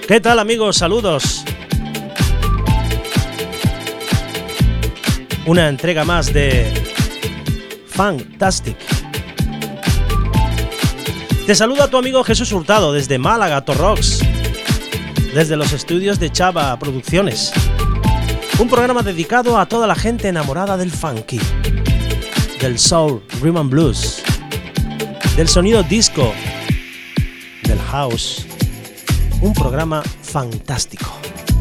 ¿Qué tal, amigos? Saludos. Una entrega más de Fantastic. Te saluda tu amigo Jesús Hurtado desde Málaga, Torrox, desde los estudios de Chava Producciones. Un programa dedicado a toda la gente enamorada del funky, del soul, rhythm and blues, del sonido disco, del house. Un programa fantástico.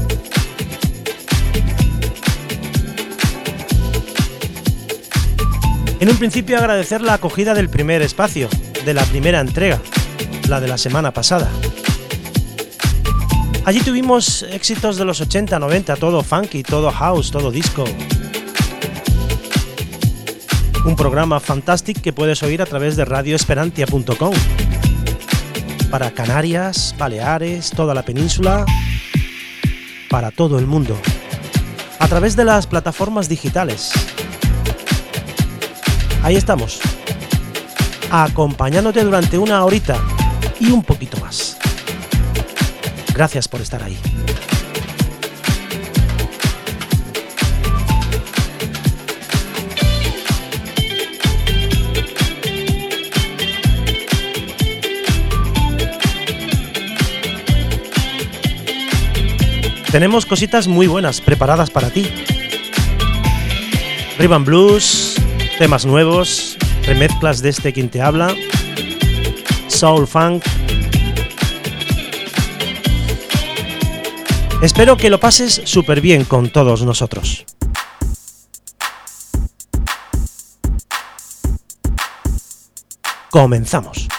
En un principio agradecer la acogida del primer espacio, de la primera entrega, la de la semana pasada. Allí tuvimos éxitos de los 80, 90, todo funky, todo house, todo disco. Un programa fantástico que puedes oír a través de radioesperantia.com. Para Canarias, Baleares, toda la península, para todo el mundo, a través de las plataformas digitales. Ahí estamos, acompañándote durante una horita y un poquito más. Gracias por estar ahí. Tenemos cositas muy buenas preparadas para ti. Rhythm and blues, temas nuevos, remezclas de este quien te habla, soul funk. Espero que lo pases súper bien con todos nosotros. Comenzamos.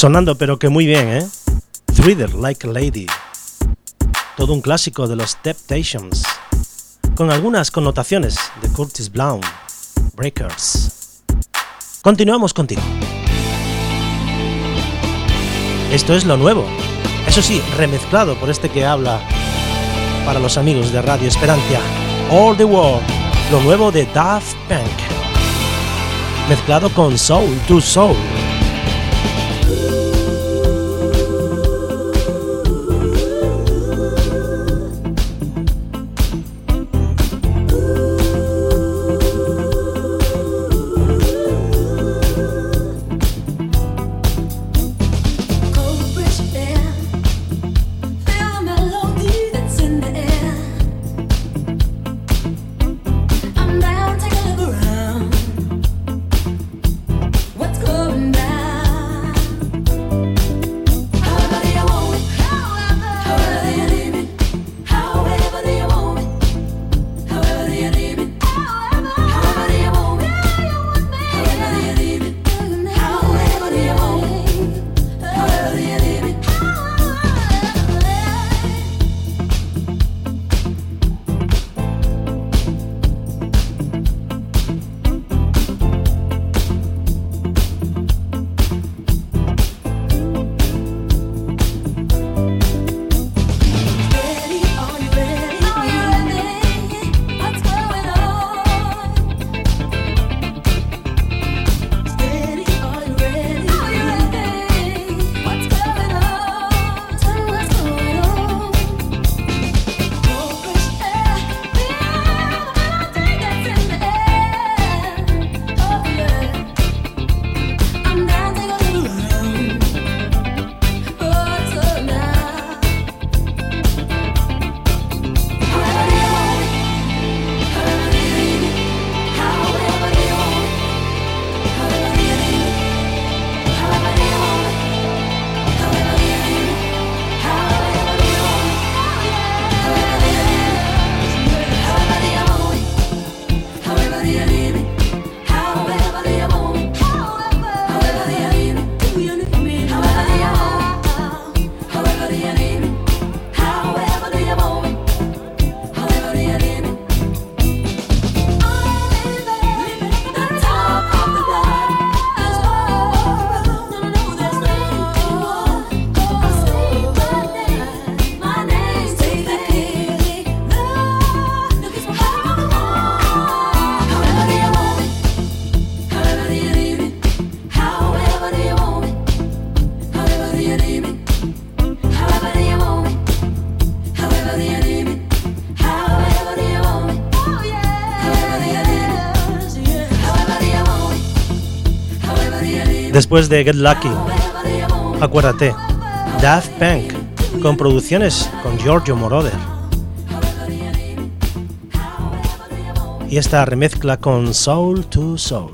sonando, pero que muy bien, ¿eh? Treat Her Like a Lady. Todo un clásico de los Temptations, con algunas connotaciones de Curtis Blow, Breakers. Continuamos contigo. Esto es lo nuevo, eso sí, remezclado por este que habla para los amigos de Radio Esperantia. All the World, lo nuevo de Daft Punk, mezclado con Soul to Soul. Después de Get Lucky, acuérdate, Daft Punk, con producciones con Giorgio Moroder. Y esta remezcla con Soul to Soul.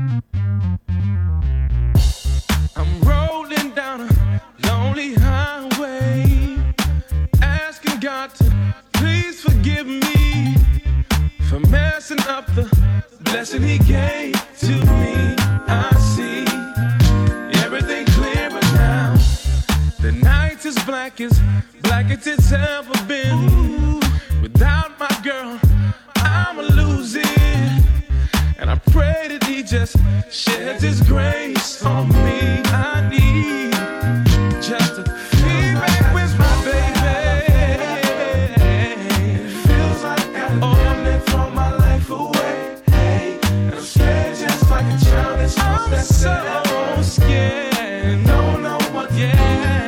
Black as it's ever been. Without my girl, I'm a losing. And I pray that he just sheds his grace on me. I need just to be back with my baby. It feels like I'm throw my life away. Hey, and I'm scared just like a child that's so scared. Don't know what to do.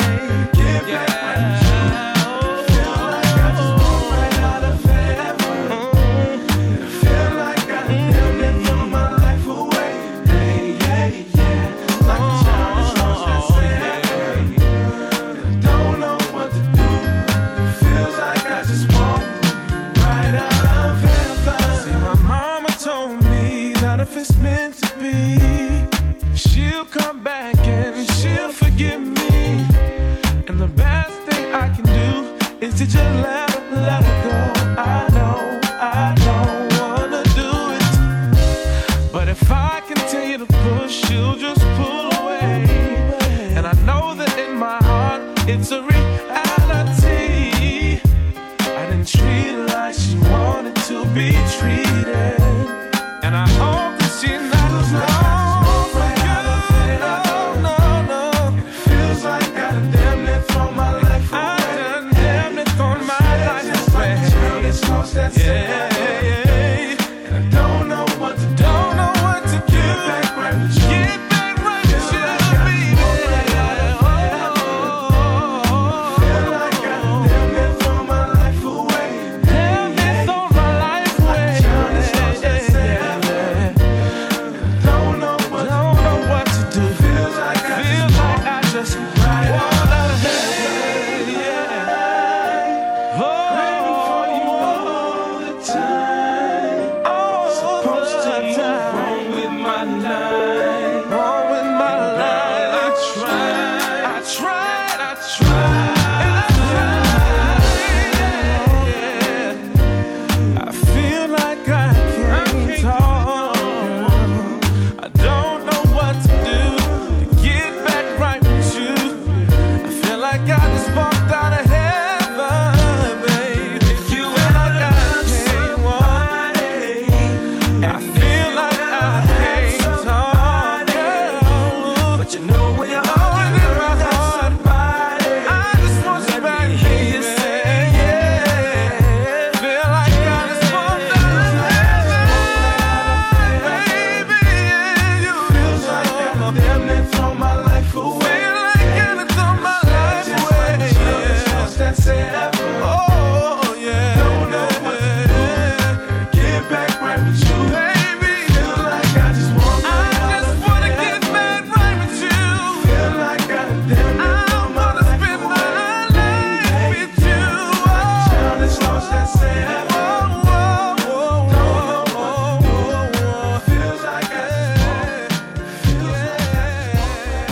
If it's meant to be, she'll come back and she'll forgive me. And the best thing I can do is to just let her go. I don't wanna do it, but if I continue to push, she'll just pull away. And I know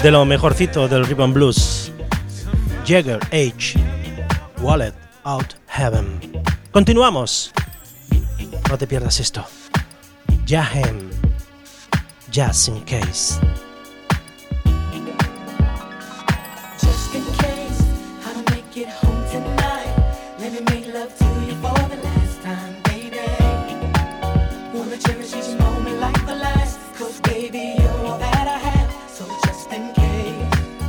de lo mejorcito del Rhythm and Blues. Jagger H. Wallet Out Heaven. Continuamos. No te pierdas esto. Jahem. Just in case. Just in case I don't make it home tonight, let me make love to you for the last time, baby. Wanna cherish each moment like the last, 'cause baby you're all that I have, so just in case.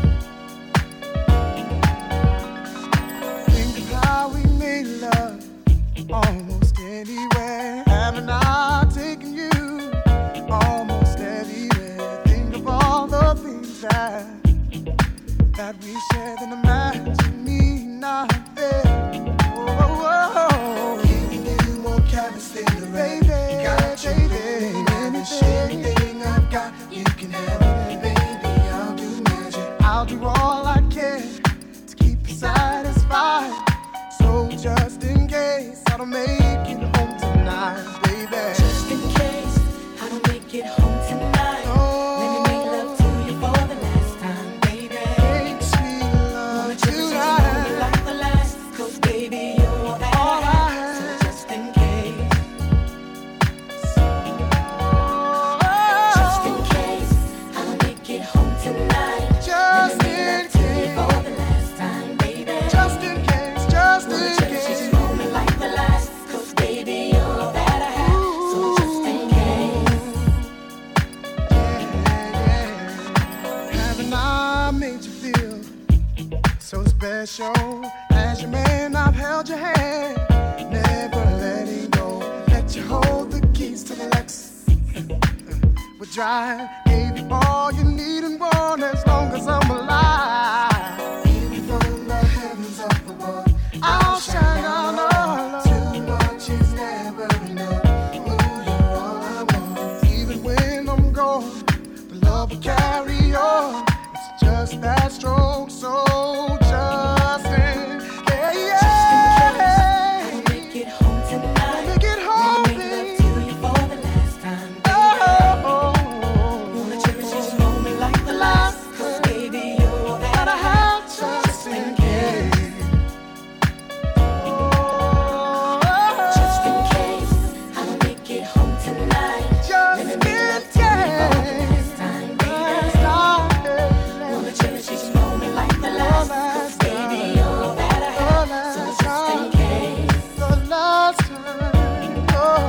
Think of how we made love almost anywhere. Haven't I taken you almost everywhere? Think of all the things that we shared and imagine me not there. Oh, giving you more chemistry than the baby. Got you, baby. Anything I've got, you can have it, baby. I'll do magic. I'll do all I can to keep you satisfied. So just in case I don't make it home tonight, baby. Just in case I don't make it home tonight, let me make love to you for the last time, baby. Make sweet love Wanna cherish each moment like the last, 'cause baby you're all that I have, so just in case. Just in case I don't make it home tonight, Just let me make love to you for the last time, baby. Just in case, just Wanna in cherish case. each moment like the last, 'cause baby you're all that I have, so just in case. Yeah. Haven't I made you feel so special? As your man, I've held your hand, never letting go. Let you hold the keys to the Lex. We're drive, gave you all you need and want as long as I'm alive. Even from the heavens up above, I'll shine down all love. Too much is never enough. Ooh, you're all I want. Even when I'm gone, the love will carry on. It's just that strong, so just in case. Just in case I don't make it home tonight, Make it home, let me make love to you for the last time, baby. Wanna cherish each moment like the last, 'cause baby you're all that I have, so just in case. Just in case I don't make it home tonight, let me make love to you for the last time, baby. Wanna cherish each moment like the last, 'cause baby you're all that I have, so just in case. The last time, oh,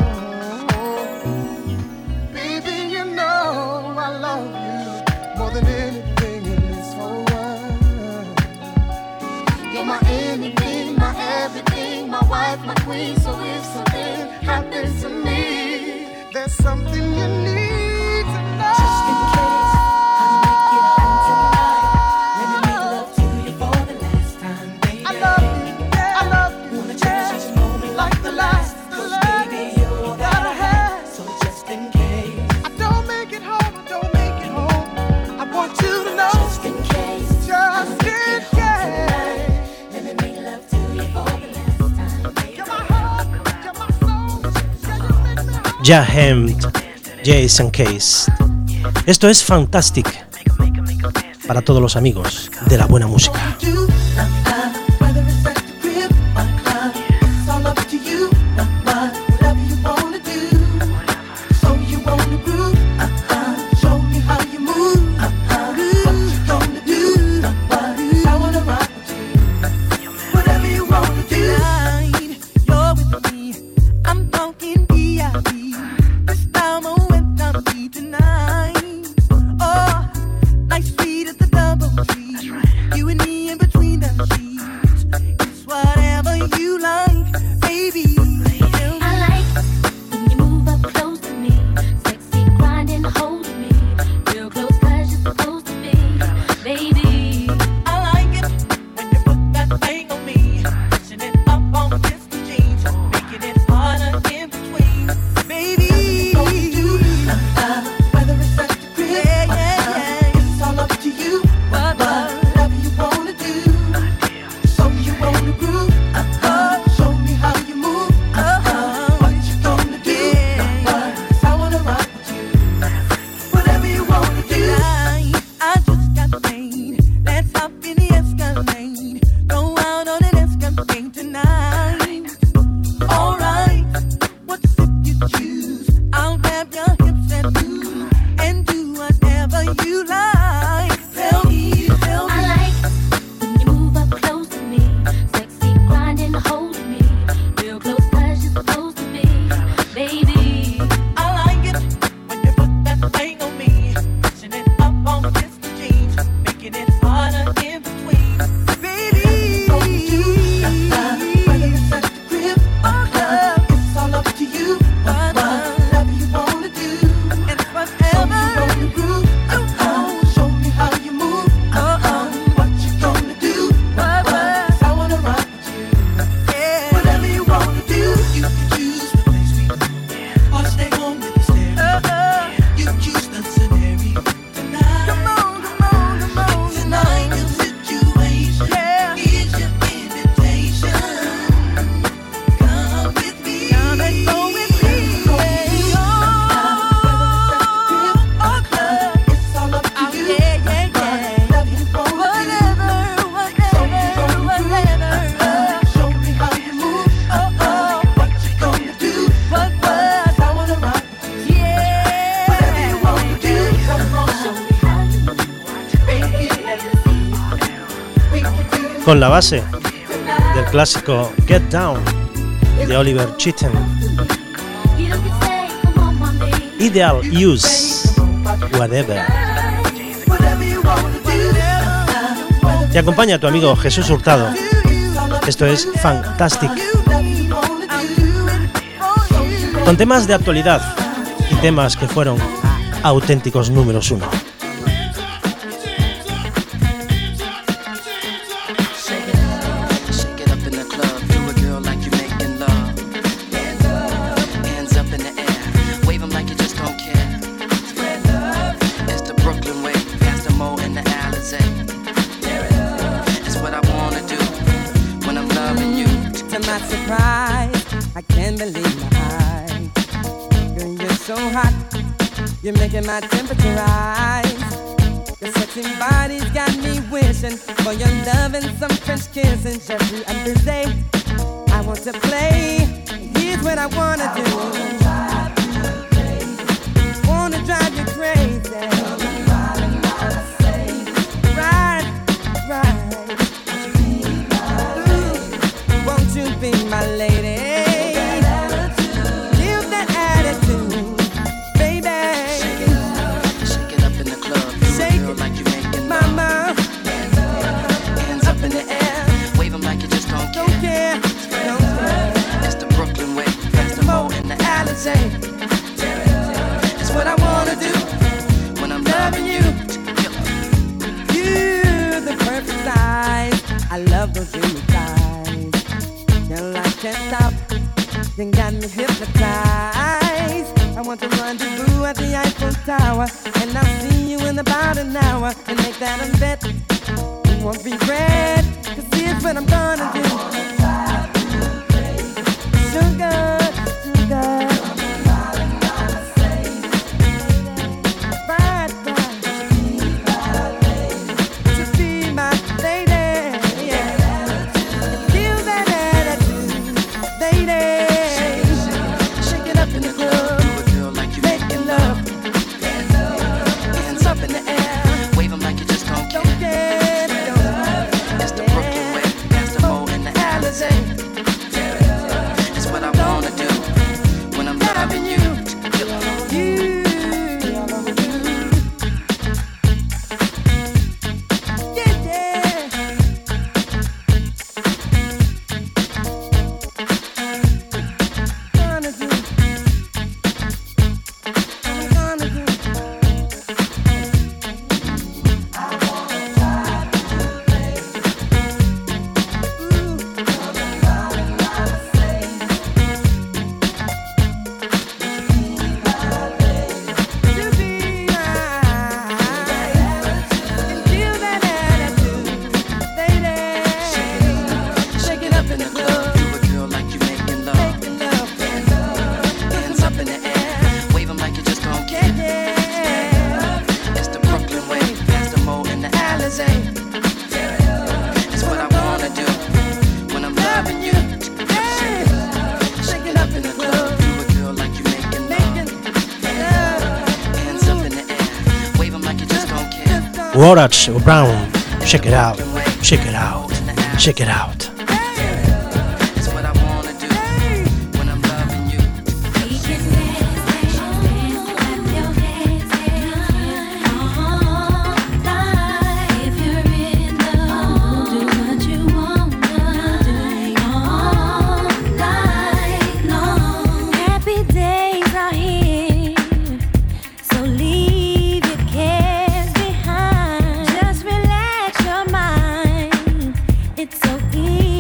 baby, you know I love you more than anything in this whole world. You're my anything, my everything, my wife, my queen. So if something happens to me, there's something you need to know. Just in case I don't make it home tonight, let me make love to you for the last time, baby. I love you, yeah, I love you. Wanna cherish each moment like the last, 'cause baby you're all that I have, so just in case. I don't make it home, I don't make it home. I want you to know. Just in case I don't make it home tonight, let me make love to you for the last time, baby. You're my heart, you're my soul. Yeah, you make me whole. Jahem. Jason Case. Esto es Fantastic para todos los amigos de la buena música. Whether it's at the crib or club, it's all up to you. Whatever you wanna do, so you wanna groove. Show me how you move. What you gonna do? I wanna rock with you. Whatever you wanna do. You're with me. I'm talking VIP. This time I went on me tonight. Oh, nice sweet at the double tree. You and me in between. con la base del clásico Get Down de Oliver Cheatham. Ideal Use, Whatever. Te acompaña tu amigo Jesús Hurtado. Esto es Fantastic. Con temas de actualidad y temas que fueron auténticos números 1. You're making my temperature rise. Your sexy body's got me wishing for your love and some French kissing. Jeffrey and Bizet, I want to play. Here's what I wanna do. Wanna drive you crazy. Right, right. Ooh, won't you be my lady? It's what I wanna do when I'm loving you. You're the perfect size. I love those dreamy thighs. Girl, I can't stop. You got me hypnotized. I want to rendezvous at the Eiffel Tower, and I'll see you in about an hour and make that a bet. You won't regret, 'cause here's what I'm gonna do. Sugar, sugar. Warach Brown, check it out, check it out, check it out. It's so easy.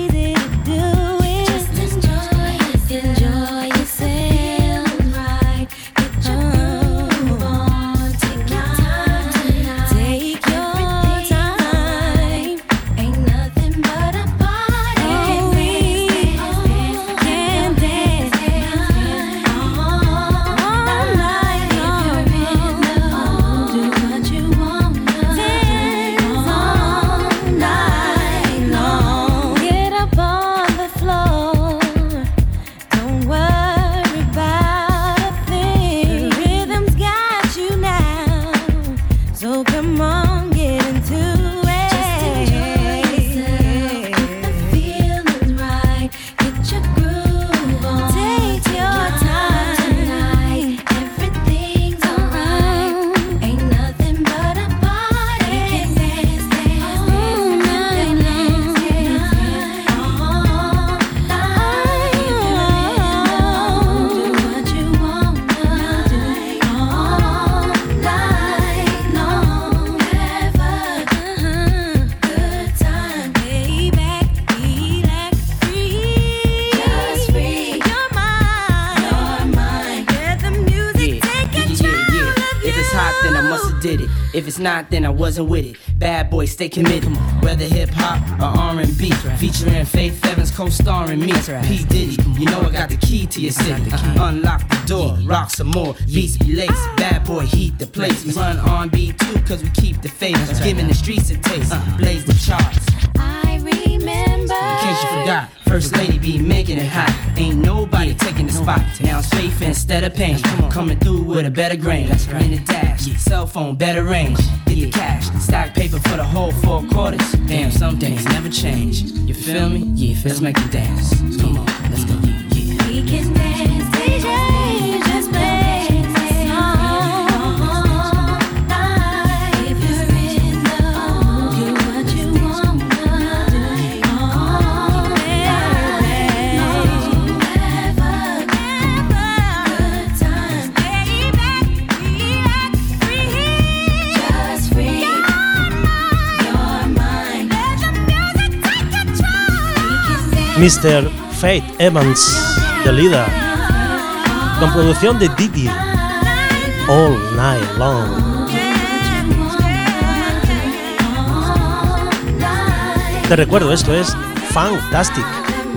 did it. If it's not, then I wasn't with it. Bad boy, stay committed. Whether hip hop or R&B, featuring Faith Evans co-starring me. P Diddy, you know I got the key to your city. Unlock the door, rock some more, beats be laced. Bad boy, heat the place. We run R&B too, cause we keep the faith. Giving the streets a taste, blaze the charts. I remember. In case you forgot, First Lady be making it hot. Ain't nobody taking the spot. Now it's faith instead of pain. Coming through with a better grain. In the dash, cell phone, better range. Get the cash, stack paper for the whole 4 quarters. Damn, some things never change. You feel me? Yeah, let's make it dance. Come on, let's go. Yeah. We can dance, DJ, just play the song. If you're in the mood, do what you wanna do. Have a good time, baby. Just free your mind. Let the music take control. We can dance. Mr. Faith Evans, The Leader, con producción de Diddy, All Night Long. Te recuerdo, esto es Fantastic.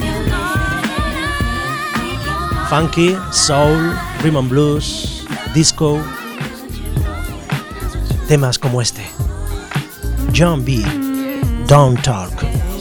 Funky, soul, rhythm and blues, disco. Temas como este. John B. Don't Talk.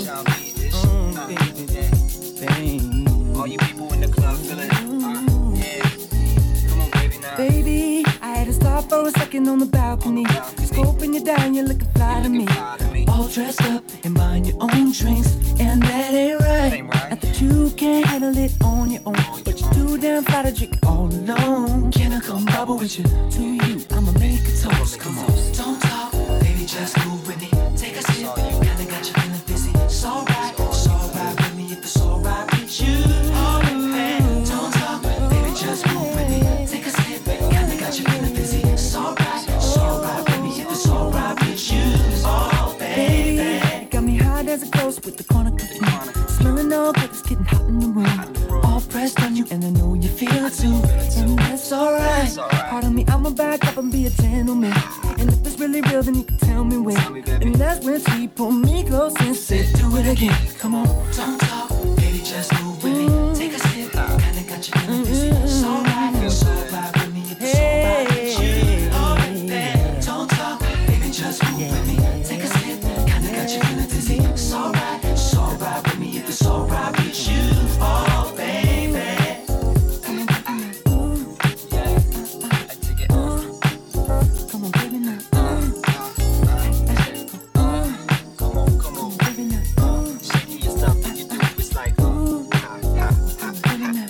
Baby, I had to stop for a second on the balcony. Scoping you down, you're looking fly to me. All dressed up and buying your own drinks, and that ain't right. Not that you can't handle it on your own, but you're too damn fly to drink all alone. Can I come bubble with you? To you, I'ma make a toast. Come on, don't talk, baby, just move with me. Take a sip, kinda got you feeling busy. It's alright with me if it's alright with you. Don't talk, baby, just move with me. Take a sip, kinda got you feeling busy. It's alright with me if it's alright with you. Oh, baby, you got me hot as a ghost with the corner cookie. Smelling all good, it's getting hot in the room. All pressed on you, and I know you feel it too. And that's alright. Pardon me, I'ma back up and be a gentleman. And if it's really real, then you can tell me when. And that's when she pulled me close and said, do it again. Come on, don't talk, baby, just move with me. Take a sip, kinda got you feeling busy. It's alright with me if it's alright with you. Oh, baby, don't talk, baby, just move with me. Take a sip, kinda got you feeling dizzy. It's alright with me if it's alright with you. Oh, baby. Come on, baby, now. Come on, baby, now. Shaking your stuff, you do it's like Baby, now.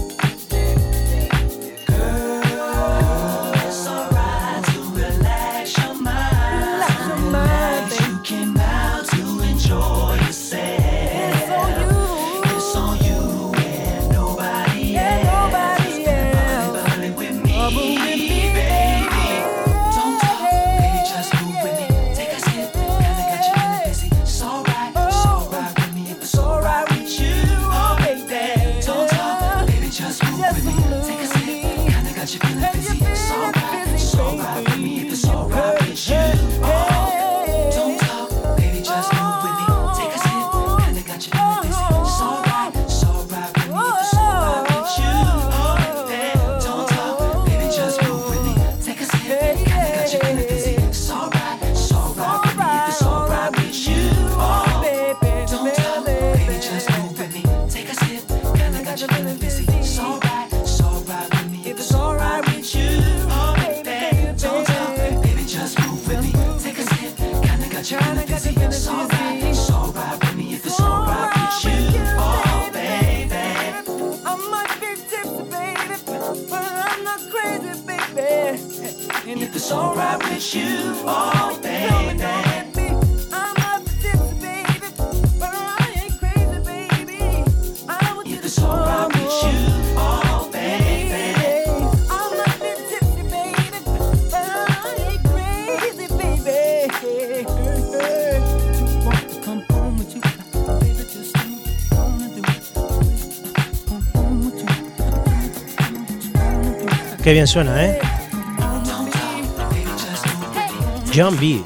Girl, it's alright to relax your mind. Relax your mind, baby. You came out to enjoy yourself. It's on you and nobody else. Nobody with me, baby. Don't talk, baby, just move with me. Take a sip, kinda got you feeling busy. It's alright with me if it's alright with you. Oh, baby, don't talk, baby, just move with me. Take a sip, kinda got you feeling busy. It's alright with me if it's alright with you. Oh, don't talk, baby, just move with me. Take a sip, kinda got you feeling busy. It's alright with me if it's alright with you. Oh, baby, don't talk, baby, just move with me. Take a sip, kinda got you feeling busy. It's alright with me if it's alright with you. Oh, baby, don't talk, baby, just move with me. Take a sip, kinda got you feeling busy. It's alright with me if it's alright with you. Oh, baby, don't talk, baby, just move with me. Take a sip, kinda got you feeling busy. It's alright with me if it's alright with you. Oh, baby. I might be tipsy, baby, but I'm not crazy, baby. And if it's alright with you, oh, baby. I'm not tipsy, baby, but I ain't crazy, baby. I want you to. If it's alright with you, oh, baby. I'm not tipsy, baby, but I ain't crazy, baby. Just want to come home with you, baby. Just do what you wanna do. Come home with you. Qué bien suena, ¿eh? Don't talk, baby, just move with John B.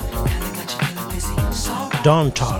Don't Talk.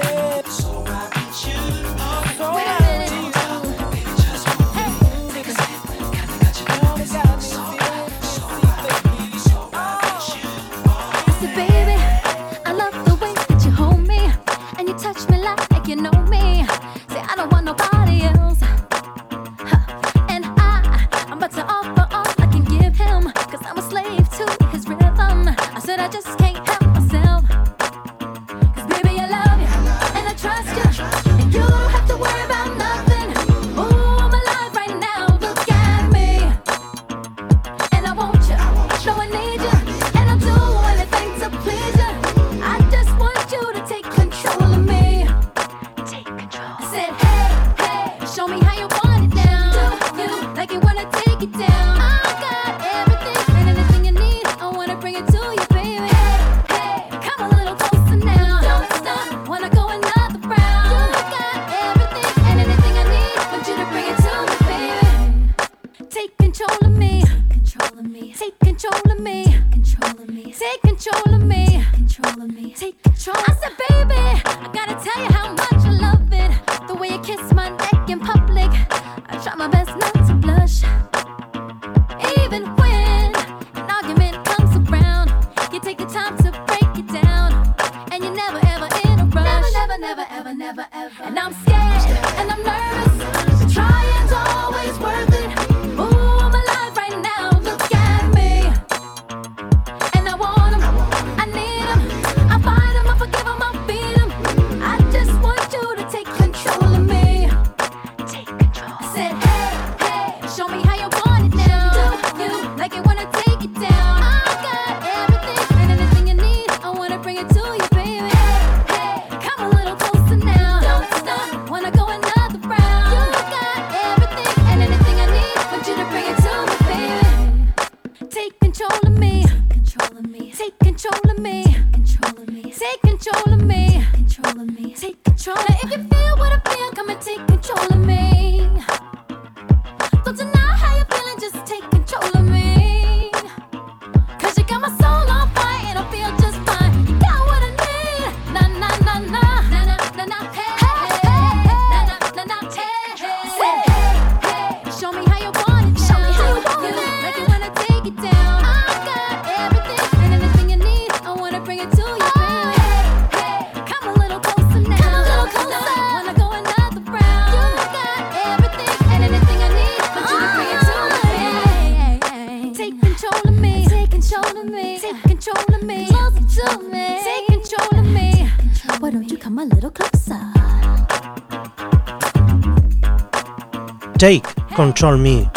Take Control Me,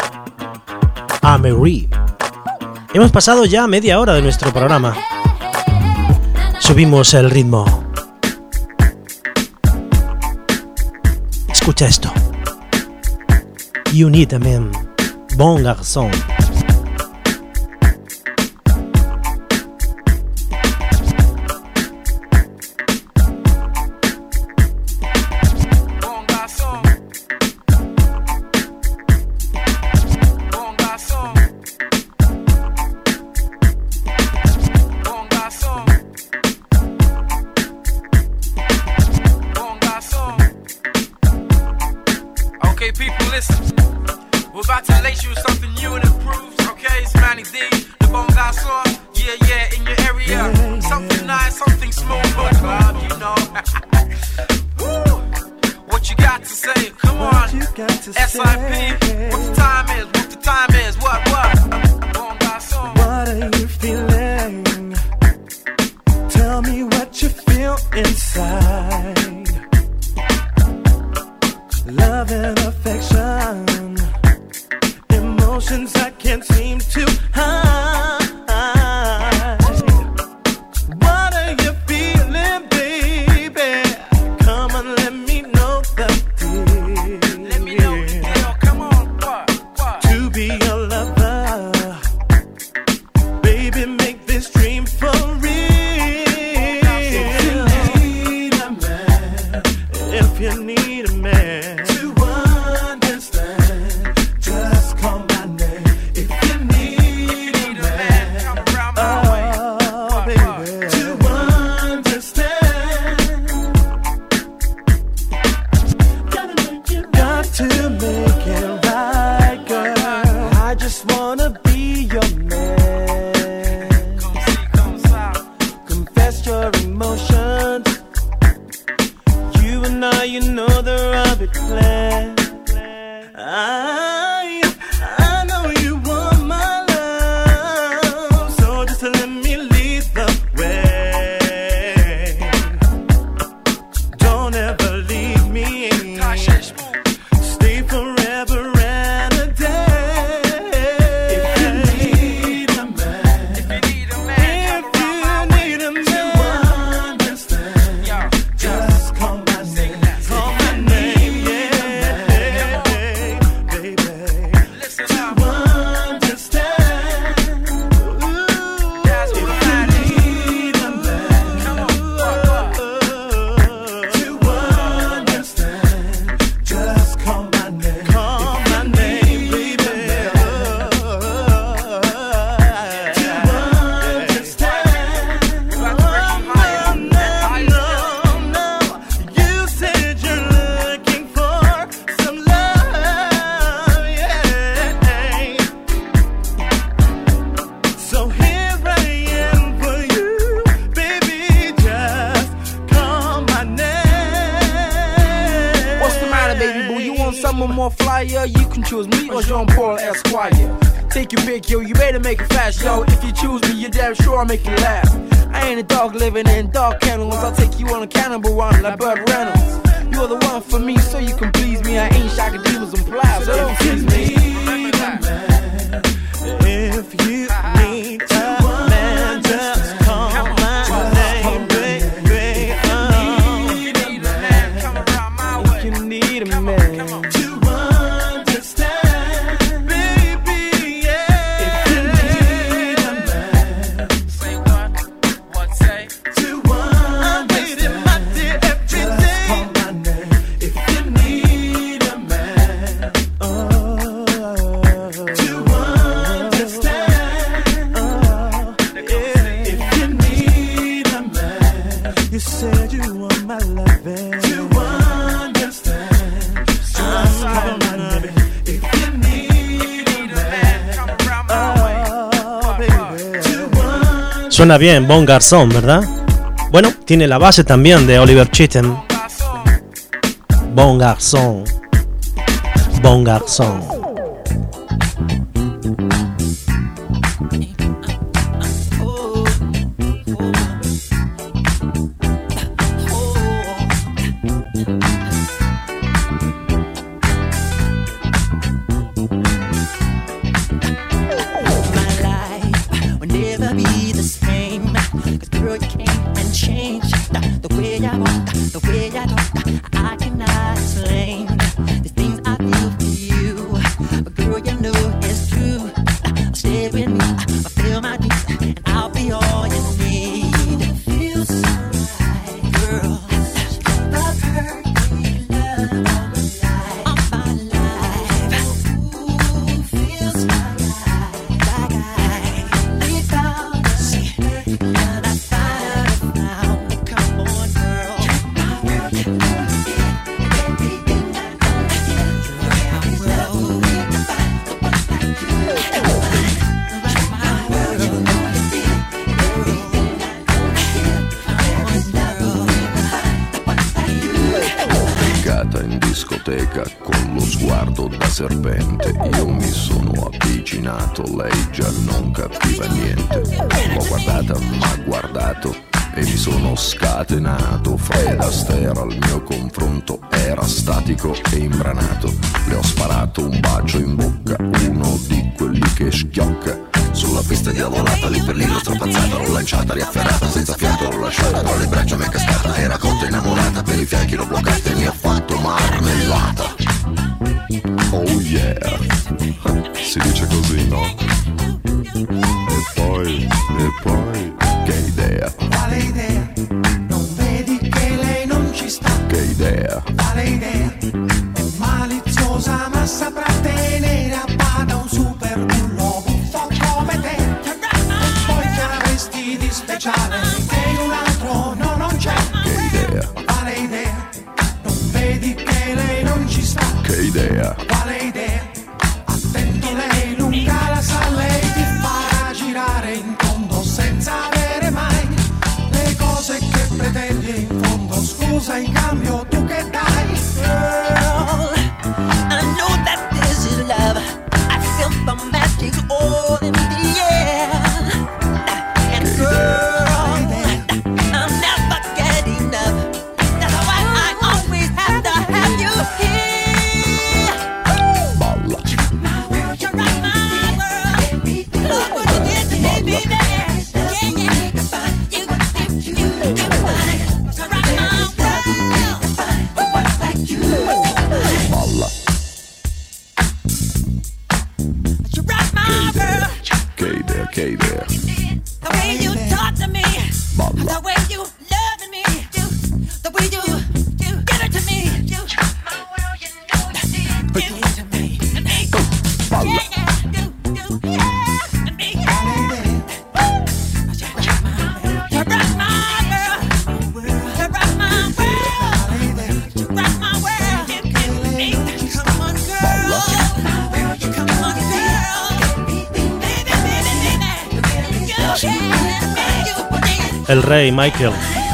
Amery. Hemos pasado ya media hora de nuestro programa. Subimos el ritmo. Escucha esto. You Need a Man, Bon Garçon. To understand, just call my name. If you need can't write, girl. I just wanna be your man. Confess your emotions. You and I, you know the right plan. I know you want my love, so just let me lead the way. Don't ever leave me. Stay forever and a day. If you need a man, if you need a man, to understand, just call my name. Call my name, yeah, baby. To understand, if you need a man, to understand, just call my name. Call my name, baby. To understand, no. You said you're looking for some love, yeah. So here I am for you, baby. Just call my name. What's the matter, baby boo? You want someone more flyer? You can choose me or Jean Paul Esquire. Take your pick, yo. You better make it fast, yo. If you choose me, you're damn sure I'll make you laugh. I ain't a dog living in dark kennels. I'll take you on a cannibal run like Burt Reynolds. You're the one for me, so you can please me. I ain't Shaka Divas and Plies, so don't tease me. If you need a man, just call my name, baby. If you need a man to understand, baby, yeah. If you need a man, Say what say? to understand, my dear, just call my name. If you need a man, to understand, yeah. If you need a man, you said you want my loving. To understand, just call my name. If you need a man, baby, to understand. Suena bien, Bon Garçon, ¿verdad? Bueno, tiene la base también de Oliver Cheatham. Bon Garçon. Bon Garçon. My life will never be the same. 'Cause girl, you came and changed the way I walk, the way I talk. I cannot explain the things I feel for you. But girl, you know it's true. Stay with me, fulfill my dreams, and I'll be all you need. It feels so right, girl. The perfect love of my life. Ooh, feels like we found us, and I found now. Come on, girl. Ficcata in discoteca con lo sguardo da serpente, io mi sono avvicinato, lei già non capiva niente. L'ho guardata, m'ha guardato e mi sono scatenato. Fred Astaire al mio confronto era statico e imbranato. Le ho sparato un bacio in bocca, uno di quelli che schiocca. Sulla pista diavolata, lì per lì l'ho strapazzata, l'ho lanciata, riafferrata, senza fiato l'ho lasciata, tra le braccia mi è cascata, era cotta innamorata, per i fianchi l'ho bloccata e mi ha fatto marmellata. Oh yeah, si dice così, no? E poi, che idea, Quale idea? Non vedi che lei non ci sta? che idea, Quale idea? È maliziosa ma saprà tenere a bada un super bullo buffo come te. E poi che avresti di speciale che in un altro no, non c'è. che idea, Quale idea? Non vedi che lei non ci sta? che idea, Quale idea? idea, che idea. The way you talk to me, Balla. the way you love me, the way you give it to me, you my world, you know that give it to me, and me, Balla. and me, you rock my world, you rock my world, you rock my world, give me, come on girl, come on girl, baby, baby, you. El rey Michael.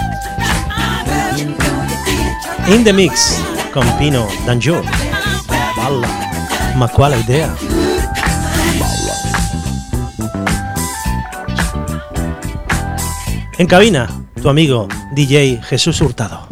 In the mix con Pino D'Anjou. Balla, ma quale idea? En cabina, tu amigo DJ Jesús Hurtado.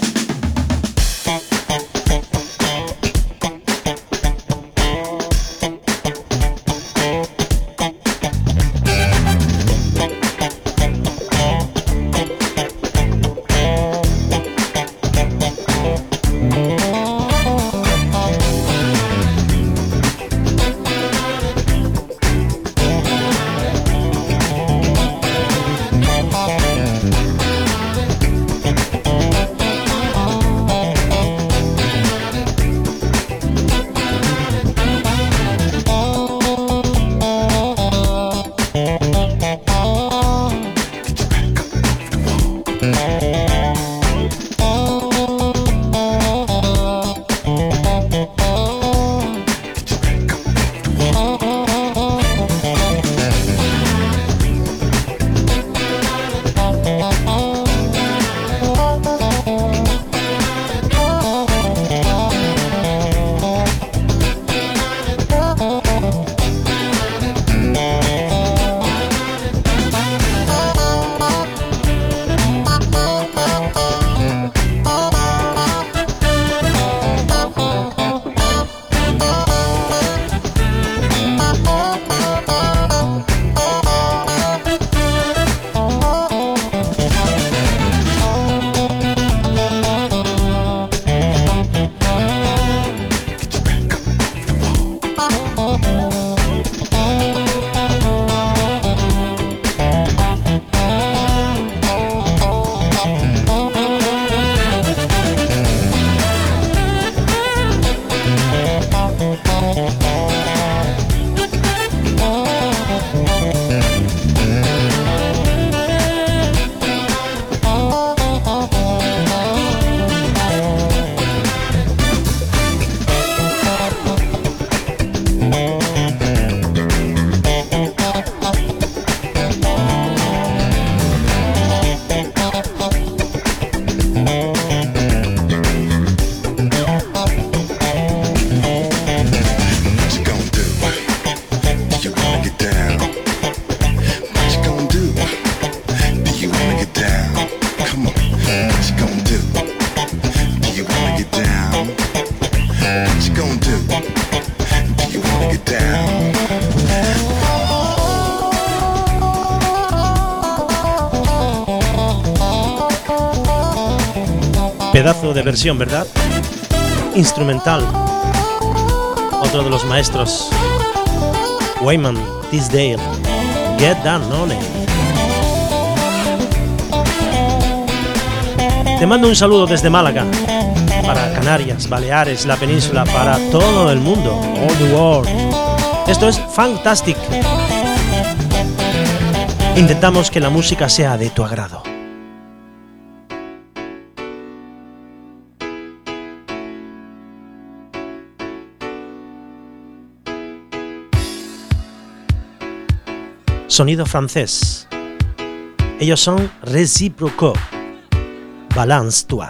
Pedazo de versión, ¿verdad? Instrumental. Otro de los maestros. Wyman Tisdale. Get Down On It. Te mando un saludo desde Málaga. Para Canarias, Baleares, la península, para todo el mundo. All the world. Esto es Fantastic. Intentamos que la música sea de tu agrado. Sonido francés. Ellos son Réciproco. Balance-toi.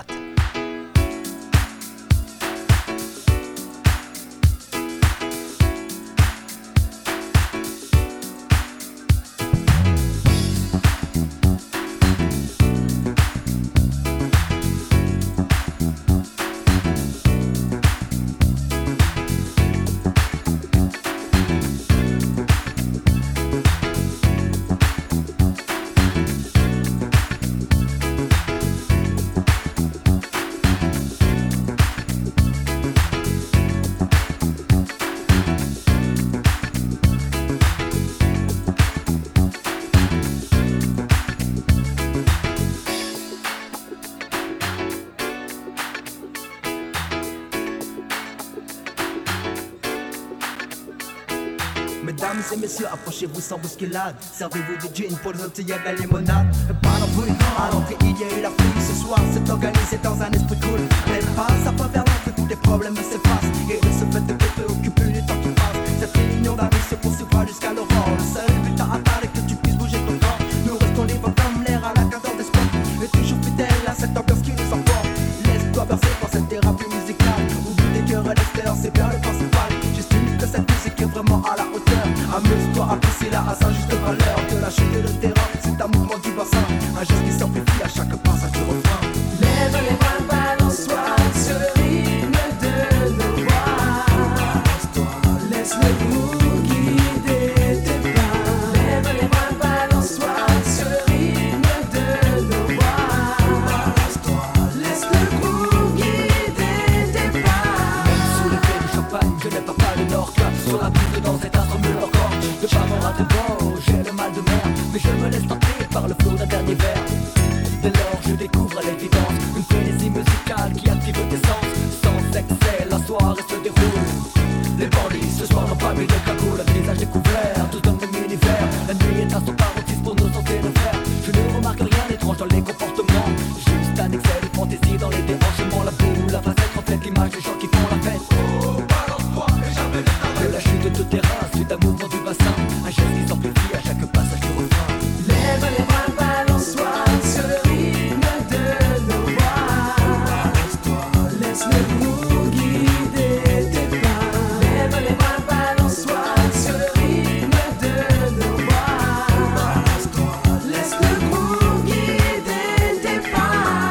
Mesdames et messieurs, approchez-vous sans bousculade. Servez-vous du gin, pour les autres il y a de la limonade. Pas d'embrouille, à l'entrée il y a eu la foule. Ce soir c'est organisé dans un esprit cool. Elle passe à travers l'entrée, tous les problèmes s'effacent. Et de ce fait de te préoccuper du temps qui passe. Cette réunion d'amis se poursuivra jusqu'à l'aurore. Le seul but à atteindre est que tu puisses bouger ton corps. Nous restons libres comme l'air à la cadence des sports. Et toujours fidèles à cette ambiance qui nous emporte. Laisse-toi bercer par cette thérapie musicale. Oublie les cœurs et les fleurs, c'est bien le principal. J'estime que cette musique est vraiment à la hauteur. Amuse-toi, apprécie-la à sa juste valeur. De la chute et le terrain, c'est un mouvement du bassin. Un geste qui s'amplifie à chaque passage du refrain. Lève les bras, balance-toi, ce rythme de nos voix. Laisse le groove guider tes pas. Lève les bras, balance-toi, ce rythme de nos voix. Laisse le groove guider tes pas. Même sous l'effet du champagne, je n'ai pas le nord. Clap sur la piste dans cet instrument encore. De pas m'en rater bon, j'ai le mal de mer. Mais je me laisse tenter par le flot d'un dernier verre. Dès lors je découvre l'évidence, une frénésie musicale qui active tes sens. Sans excès, la soirée se déroule. Les bandits ce soir n'ont pas mis de cagoule. Le visage découvert, tous dans le même univers. La nuit est un son paroxysme pour nos santé de frères. Je ne remarque rien d'étrange dans les comportements. Juste un excès de fantaisie dans les déhanchements. La boule, la facette reflète l'image des gens qui font la fête. Oh, balance-toi et jamais les arrêts. De la chute de terrain, suite à mouvement du bassin. Un geste qui s'amplifie à chaque passage du refrain. Lève les bras, balance-toi, ce rythme de nos voix. Laisse le groove guider tes pas. Lève les bras, balance-toi, ce rythme de nos voix. Laisse le groove guider tes pas.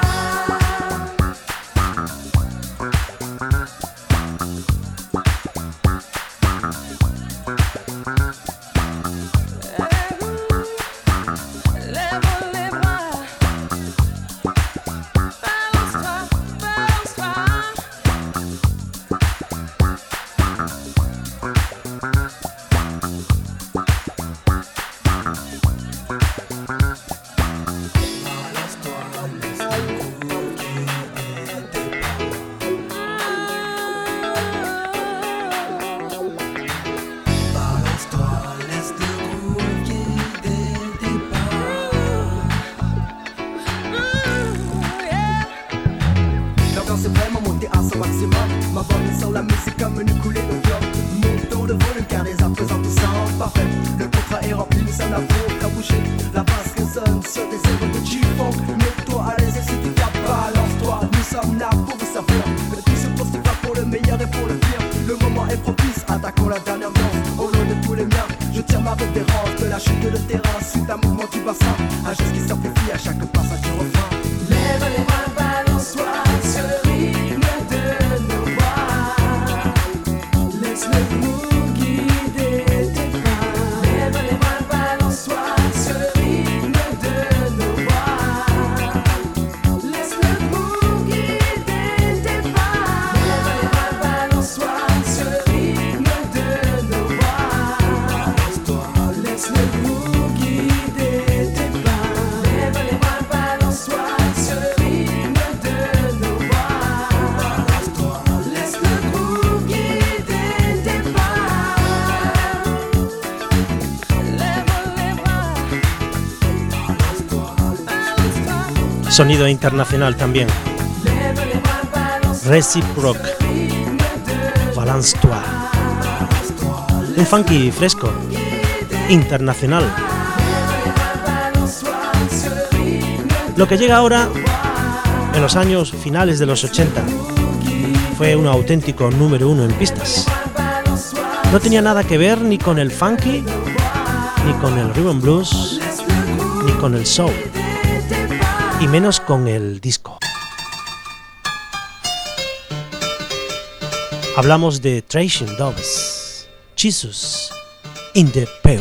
Lève les bras, balance-toi, balance-toi. L'ambiance est vraiment montée à son maximum. Ma voix sur la musique comme une coulée de viol. Montons de volume car les à présent tout semble parfait. Le contrat est rempli, nous sommes là pour faire bouger. La basse résonne sur des airs de G-Funk. Mets-toi à l'aise et si tu capes, balance-toi. Nous sommes là pour vous servir. Le tout se poursuivra pour le meilleur et pour le pire. Le moment est propice, attaquons la dernière danse. Au nom de tous les miens, je tire ma révérence. De la chute de terrain, suite à mouvement du bassin. Un geste qui s'amplifie à chaque passage du refrain. Lève les bras, balance-toi, ce rythme de nos voix. Laisse le groove guider tes pas. Lève les bras, balance-toi, ce rythme de nos voix. Laisse le groove guider tes pas. Lève les bras, balance-toi, ce rythme de nos voix. Laisse le groove guider tes pas. Lève les bras, balance-toi, ce rythme de nos voix. Laisse le groove guider tes pas. Lève les bras, balance-toi. Sonido internacional también. Lève les bras, balance-toi. Reciproc, Balance-toi. Un funky fresco, internacional. Lo que llega ahora, en los años finales de los 80, fue un auténtico número uno en pistas. No tenía nada que ver ni con el funky, ni con el rhythm and blues, ni con el soul, y menos con el disco. Hablamos de Tracing Dogs, Jesus in the Power.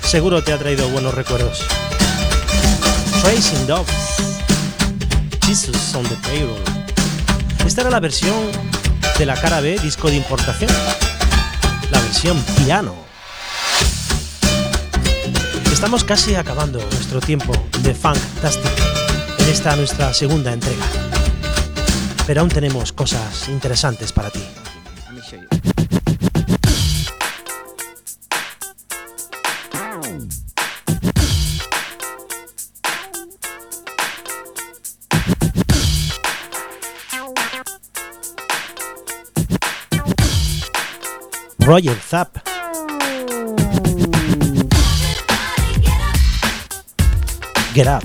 seguro te ha traído buenos recuerdos. Tracing Dogs, Jesus on the Payroll. Esta era la versión de la cara B, disco de importación, la versión piano. Estamos casi acabando nuestro tiempo de Funktastic en esta nuestra segunda entrega, pero aún tenemos cosas interesantes para ti. Roger Zapp. Get Up.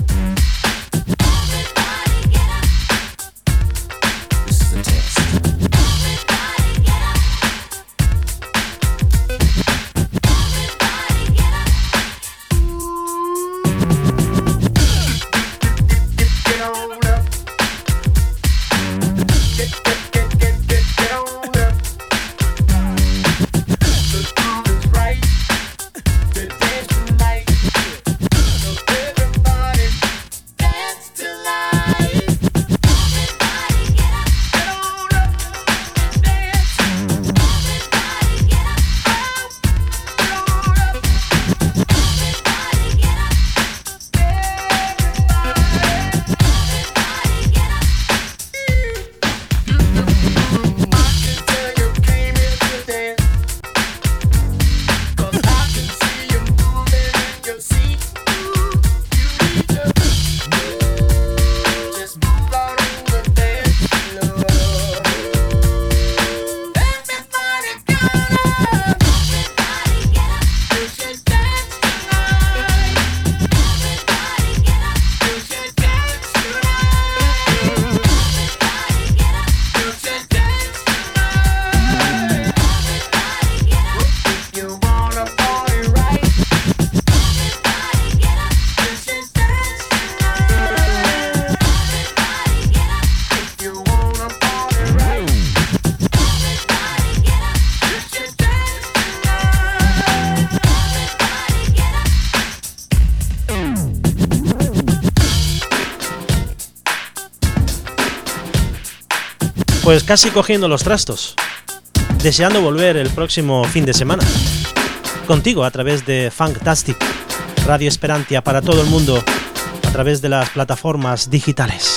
Pues casi cogiendo los trastos, deseando volver el próximo fin de semana contigo a través de Funktastic, Radio Esperantia para todo el mundo, a través de las plataformas digitales.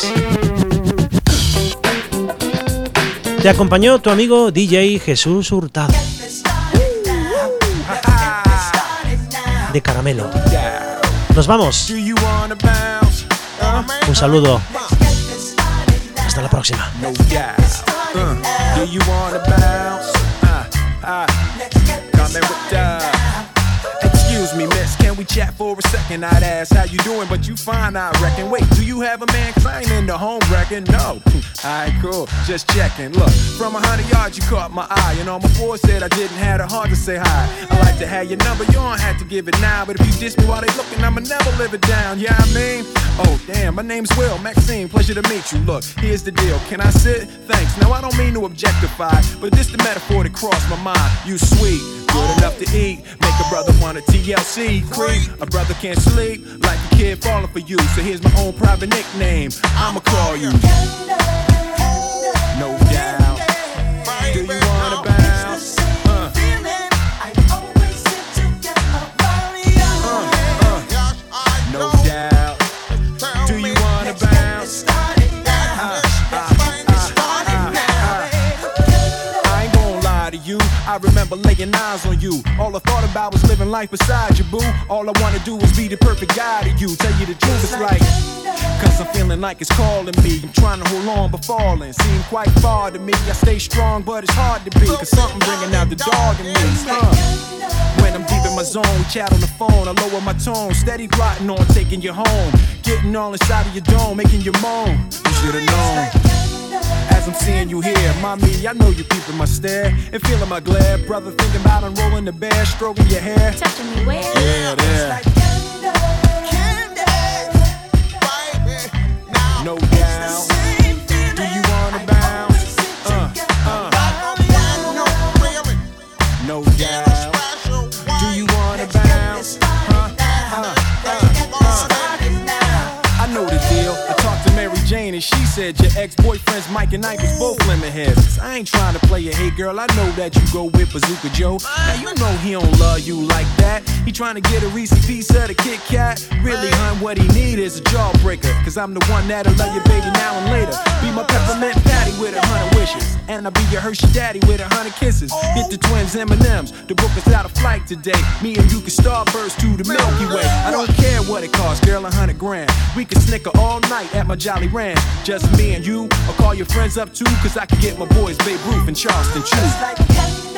Te acompañó tu amigo DJ Jesús Hurtado, de Caramelo. Nos vamos. Un saludo. Hasta la próxima. Excuse me, miss, can we chat for a second? I'd ask how you doing, but you fine, I reckon. Wait, do you have a man? 'Cause I ain't into home wrecking. No. Alright, cool, just checking. Look, from 100 yards you caught my eye, and on my floor said I didn't have the heart to say hi. I like to have your number, you don't have to give it now, but if you diss me while they looking, I'ma never live it down. Yeah, I mean, oh damn, my name's Will Maxine, pleasure to meet you. Look, here's the deal, can I sit? Thanks. Now I don't mean to objectify, but this the metaphor that crossed my mind. You sweet, good enough to eat, make a brother want a TLC creep. A brother can't sleep like a kid falling for you, so here's my own private nickname. I'ma call you. No doubt. Do you wanna bounce? No doubt. Do you wanna bounce? I ain't gonna lie to you, I remember laying eyes on you. All I thought about was living life beside you, boo. All I wanna do is be the perfect guy to you. Tell you the truth, it's like, 'cause I'm feeling like it's calling me. I'm trying to hold on but falling, seem quite far to me. I stay strong but it's hard to be, 'cause something bringing out the dog in me. When I'm deep in my zone, we chat on the phone, I lower my tone, steady plotting on taking you home. Getting all inside of your dome, making you moan. You should've known. As I'm seeing you here, mommy, I know you peeping my stare and feeling my glare. Brother, thinking about unrolling the bear, stroking your hair. Touching me where? Yeah, there. No doubt. Do you wanna bounce? No doubt. Do you wanna bounce? said your ex-boyfriends Mike and Ike was both lemon heads. I ain't trying to play a hey girl, I know that you go with Bazooka Joe. Now you know he don't love you like that. He trying to get a Reese's piece of the Kit Kat. Really, hun, what he need is a jawbreaker. Cause I'm the one that'll love your baby now and later. Be my peppermint patty with 100 wishes. And I'll be your Hershey daddy with 100 kisses. Hit the twins M&M's, the book is out of flight today. Me and you can starburst to the Milky Way. I don't care what it costs, girl, 100 grand. We can snicker all night at my Jolly Ranch. Just me and you, or call your friends up too. Cause I can get my boys Babe Ruth and Charleston Chew.